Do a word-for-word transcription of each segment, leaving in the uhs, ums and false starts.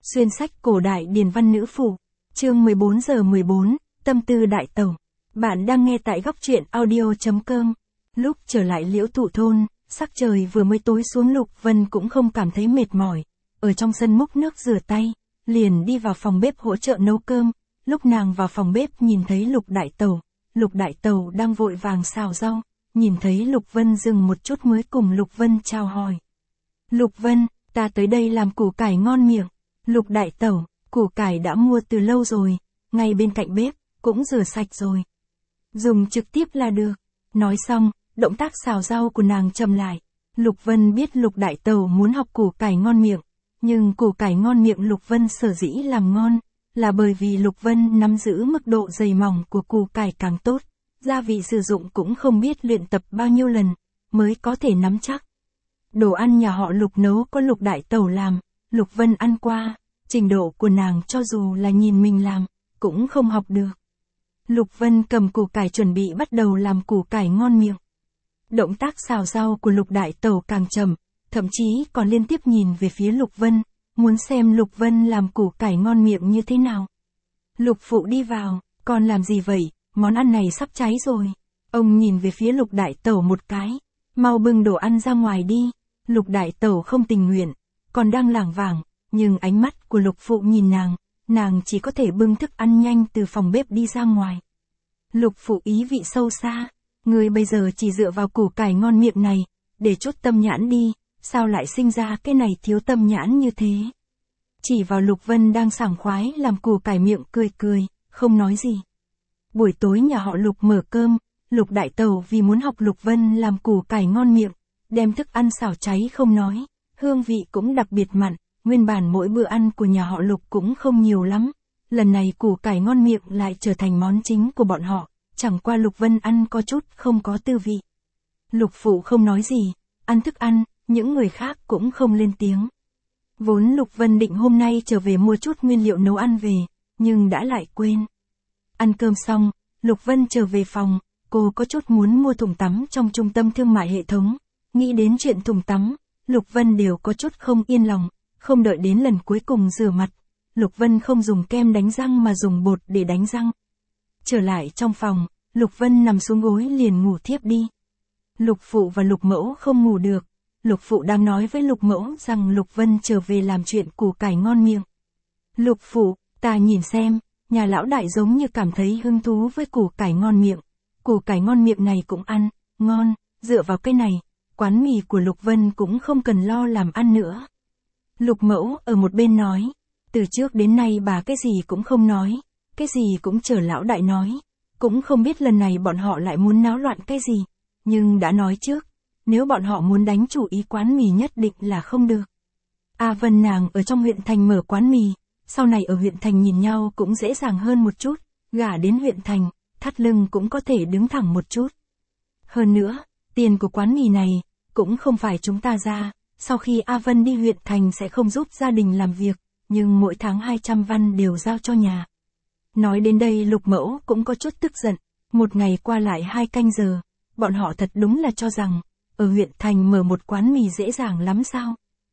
Xuyên sách cổ đại điển văn nữ phủ. Chương mười bốn giờ mười bốn, tâm tư đại tẩu. Bạn đang nghe tại góc truyện audio chấm com. Lúc trở lại Liễu Thụ thôn, sắc trời vừa mới tối xuống, Lục Vân cũng không cảm thấy mệt mỏi. Ở trong sân múc nước rửa tay, liền đi vào phòng bếp hỗ trợ nấu cơm. Lúc nàng vào phòng bếp nhìn thấy Lục đại tẩu, Lục đại tẩu đang vội vàng xào rau, nhìn thấy Lục Vân dừng một chút mới cùng Lục Vân chào hỏi. Lục Vân, ta tới đây làm củ cải ngon miệng. Lục đại tẩu, củ cải đã mua từ lâu rồi, ngay bên cạnh bếp, cũng rửa sạch rồi. Dùng trực tiếp là được. Nói xong, động tác xào rau của nàng chậm lại. Lục Vân biết Lục đại tẩu muốn học củ cải ngon miệng, nhưng củ cải ngon miệng Lục Vân sở dĩ làm ngon, là bởi vì Lục Vân nắm giữ mức độ dày mỏng của củ cải càng tốt, gia vị sử dụng cũng không biết luyện tập bao nhiêu lần, mới có thể nắm chắc. Đồ ăn nhà họ Lục nấu có Lục đại tẩu làm, Lục Vân ăn qua, trình độ của nàng cho dù là nhìn mình làm, cũng không học được. Lục Vân cầm củ cải chuẩn bị bắt đầu làm củ cải ngon miệng. Động tác xào rau của Lục đại tẩu càng chậm, thậm chí còn liên tiếp nhìn về phía Lục Vân, muốn xem Lục Vân làm củ cải ngon miệng như thế nào. Lục phụ đi vào, con làm gì vậy, món ăn này sắp cháy rồi. Ông nhìn về phía Lục đại tẩu một cái, mau bưng đồ ăn ra ngoài đi. Lục đại tẩu không tình nguyện, còn đang lảng vảng, nhưng ánh mắt của Lục phụ nhìn nàng, nàng chỉ có thể bưng thức ăn nhanh từ phòng bếp đi ra ngoài. Lục phụ ý vị sâu xa, người bây giờ chỉ dựa vào củ cải ngon miệng này, để chút tâm nhãn đi, sao lại sinh ra cái này thiếu tâm nhãn như thế. Chỉ vào Lục Vân đang sảng khoái làm củ cải miệng cười cười, không nói gì. Buổi tối nhà họ Lục mở cơm, Lục đại tẩu vì muốn học Lục Vân làm củ cải ngon miệng, đem thức ăn xào cháy không nói, hương vị cũng đặc biệt mặn, nguyên bản mỗi bữa ăn của nhà họ Lục cũng không nhiều lắm. Lần này củ cải ngon miệng lại trở thành món chính của bọn họ, chẳng qua Lục Vân ăn có chút không có tư vị. Lục phụ không nói gì, ăn thức ăn, những người khác cũng không lên tiếng. Vốn Lục Vân định hôm nay trở về mua chút nguyên liệu nấu ăn về, nhưng đã lại quên. Ăn cơm xong, Lục Vân trở về phòng, cô có chút muốn mua thùng tắm trong trung tâm thương mại hệ thống. Nghĩ đến chuyện thùng tắm, Lục Vân đều có chút không yên lòng, không đợi đến lần cuối cùng rửa mặt. Lục Vân không dùng kem đánh răng mà dùng bột để đánh răng. Trở lại trong phòng, Lục Vân nằm xuống gối liền ngủ thiếp đi. Lục phụ và Lục mẫu không ngủ được. Lục phụ đang nói với Lục mẫu rằng Lục Vân trở về làm chuyện củ cải ngon miệng. Lục phụ, ta nhìn xem, nhà lão đại giống như cảm thấy hứng thú với củ cải ngon miệng. Củ cải ngon miệng này cũng ăn, ngon, dựa vào cái này, quán mì của Lục Vân cũng không cần lo làm ăn nữa. Lục mẫu ở một bên nói, từ trước đến nay bà cái gì cũng không nói, cái gì cũng chờ lão đại nói, cũng không biết lần này bọn họ lại muốn náo loạn cái gì, nhưng đã nói trước, nếu bọn họ muốn đánh chủ ý quán mì nhất định là không được. A Vân nàng ở trong huyện thành mở quán mì, sau này ở huyện thành nhìn nhau cũng dễ dàng hơn một chút, gả đến huyện thành, thắt lưng cũng có thể đứng thẳng một chút. Hơn nữa, tiền của quán mì này, cũng không phải chúng ta ra, sau khi A Vân đi huyện thành sẽ không giúp gia đình làm việc, nhưng mỗi tháng hai trăm văn đều giao cho nhà. Nói đến đây Lục mẫu cũng có chút tức giận, một ngày qua lại hai canh giờ, bọn họ thật đúng là cho rằng, ở huyện thành mở một quán mì dễ dàng lắm sao.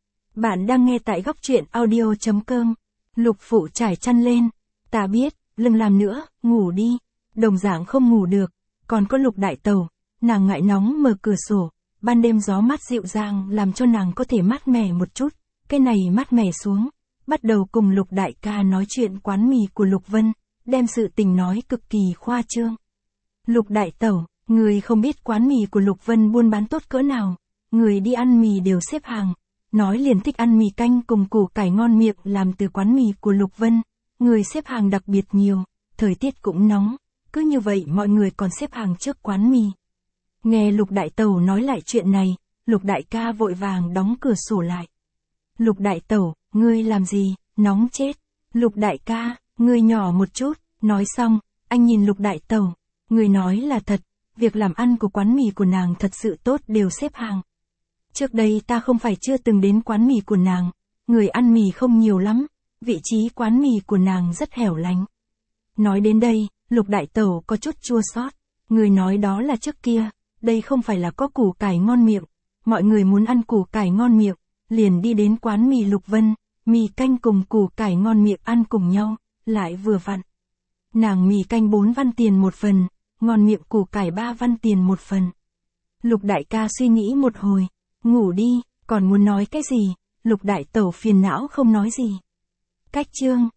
Bạn đang nghe tại góc truyện audio chấm com. Lục phụ trải chăn lên, ta biết, đừng làm nữa, ngủ đi. Đồng dạng không ngủ được, còn có Lục đại tẩu, nàng ngại nóng mở cửa sổ, ban đêm gió mát dịu dàng làm cho nàng có thể mát mẻ một chút, cái này mát mẻ xuống, bắt đầu cùng Lục đại ca nói chuyện quán mì của Lục Vân, đem sự tình nói cực kỳ khoa trương. Lục đại tẩu, người không biết quán mì của Lục Vân buôn bán tốt cỡ nào, người đi ăn mì đều xếp hàng, nói liền thích ăn mì canh cùng củ cải ngon miệng làm từ quán mì của Lục Vân, người xếp hàng đặc biệt nhiều, thời tiết cũng nóng, cứ như vậy mọi người còn xếp hàng trước quán mì. Nghe Lục đại tẩu nói lại chuyện này, Lục đại ca vội vàng đóng cửa sổ lại. Lục đại tẩu, ngươi làm gì, nóng chết. Lục đại ca, ngươi nhỏ một chút, nói xong, anh nhìn Lục đại tẩu, người nói là thật, việc làm ăn của quán mì của nàng thật sự tốt đều xếp hàng. Trước đây ta không phải chưa từng đến quán mì của nàng, người ăn mì không nhiều lắm, vị trí quán mì của nàng rất hẻo lánh. Nói đến đây, Lục đại tẩu có chút chua xót, người nói đó là trước kia, đây không phải là có củ cải ngon miệng, mọi người muốn ăn củ cải ngon miệng, liền đi đến quán mì Lục Vân, Mì canh cùng củ cải ngon miệng ăn cùng nhau, lại vừa vặn. Nàng mì canh bốn văn tiền một phần, ngon miệng củ cải ba văn tiền một phần. Lục đại ca suy nghĩ một hồi, ngủ đi, còn muốn nói cái gì, lục đại tẩu phiền não không nói gì. Cách chương